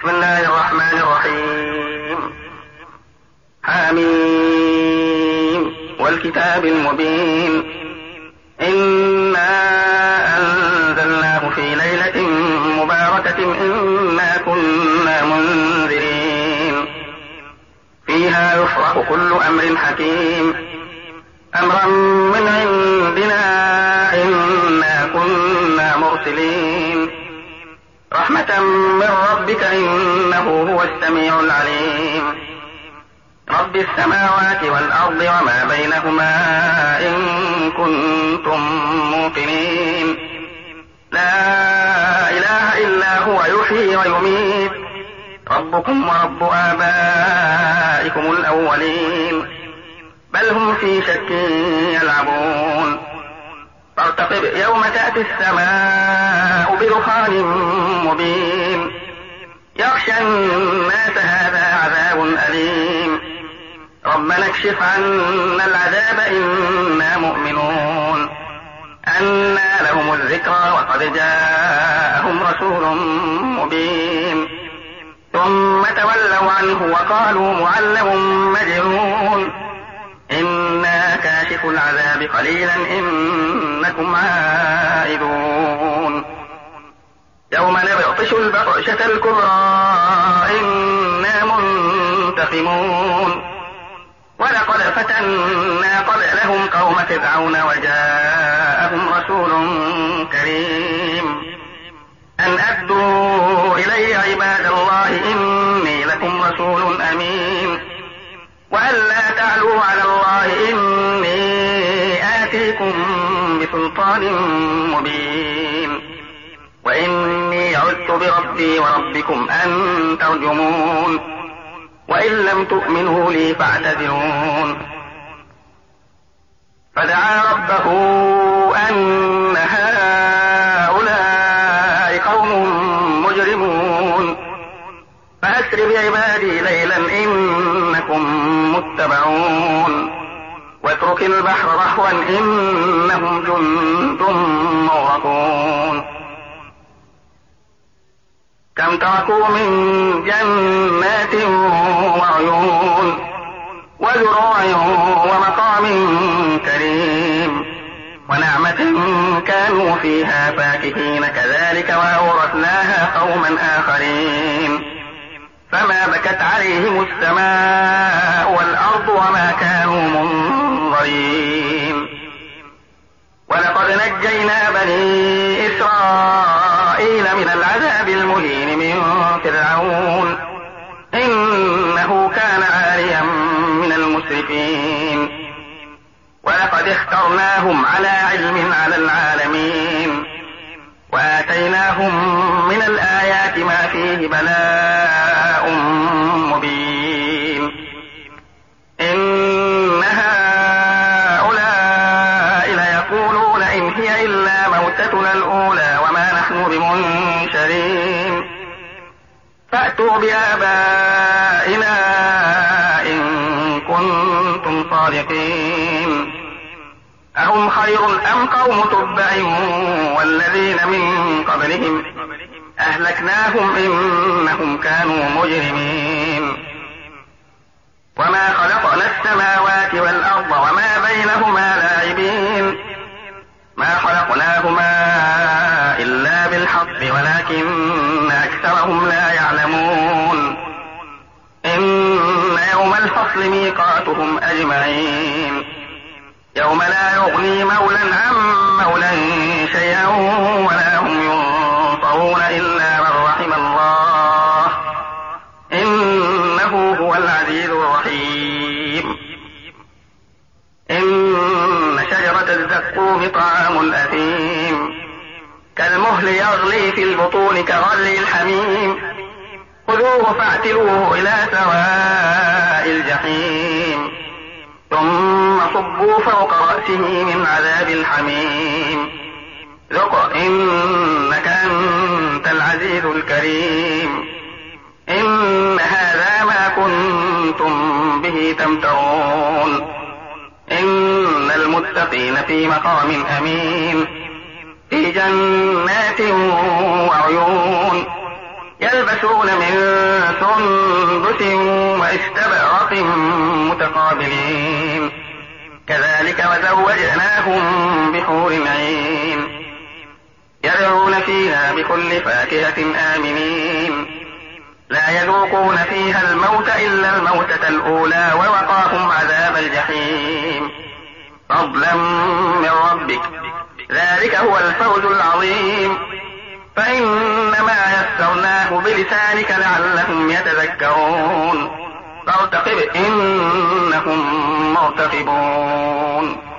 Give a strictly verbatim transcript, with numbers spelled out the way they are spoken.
بسم الله الرحمن الرحيم. حميم والكتاب المبين. إنا أنزلناه في ليلة مباركة إنا كنا منذرين فيها يفرق كل أمر حكيم أمرا من عندنا إنا كنا مرسلين رحمة من ربك إنه هو السميع العليم. رب السماوات والأرض وما بينهما إن كنتم موقنين. لا إله إلا هو يحيي ويميت ربكم ورب آبائكم الأولين بل هم في شك يلعبون. فارتقب يوم تأتي السماء بدخان مبين يغشى الناس هذا عذاب أليم ربنا اكشف عنا العذاب إنا مؤمنون. أنى لهم الذكرى وقد جاءهم رسول مبين ثم تولوا عنه وقالوا معلم مجنون إنا كاشف العذاب قليلا إنكم عائدون. يوم نبطش البطشة الكبرى إنا منتقمون ولقد فتنا قبلهم قوم فرعون وجاءهم رسول كريم أن أدوا إلي عباد الله إني لكم رسول أمين وأن لا تعلوا على الله إني آتيكم بسلطان مبين وإني عذت بربي وربكم أن ترجمون وإن لم تؤمنوا لي فاعتذرون. فدعا ربه أن هؤلاء قوم مجرمون فأسر بعبادي ليلا إنكم متبعون واترك البحر رهوا إنهم جند مغرقون. كم تركوا من جنات وعيون وزروع ومقام كريم ونعمة كانوا فيها فاكهين كذلك وأورثناها قوما آخرين. فما بكت عليهم السماء والأرض وما كانوا منظرين. ولقد نجينا بني إسرائيل من العذاب المهين من فرعون إنه كان عاليا من المسرفين. ولقد اخترناهم على علم على العالمين وآتيناهم من الآيات ما فيه بلاء مبين. إن هؤلاء ليقولون إن هي إلا موتتنا الأولى وما نحن بمنشرين فأتوا بآبائنا إن كنتم صادقين. أهم خير أم قوم تبع والذين من قبلهم أهلكناهم إنهم كانوا مجرمين. وما خلقنا السماوات والأرض وما بينهما لاعبين ما خلقناهما إلا بالحق ولكن أكثرهم لا يعلمون. إن يوم الفصل ميقاتهم أجمعين يوم لا يغني مولى عن مولى شيئا ولا هم ينصرون إلا من رحم الله إنه هو العزيز الرحيم. إن شجرة الزقوم طعام الأثيم كالمهل يغلي في البطون كغلي الحميم خذوه فاعتلوه إلى سواء الجحيم ثم صبوا فوق رأسه من عذاب الحميم ذق إنك أنت العزيز الكريم. إن هذا ما كنتم به تمترون. إن المتقين في مقام أمين في جنات وعيون يلبسون من سندس واستبرق متقابلين كذلك وزوجناهم بحور عين يدعون فيها بكل فاكهة آمنين لا يذوقون فيها الموت إلا الموتة الأولى ووقاهم عذاب الجحيم فضلا من ربك ذلك هو الفوز العظيم فإنما يسرناه بلسانك لعلهم يتذكرون فارتقب إنهم مرتقبون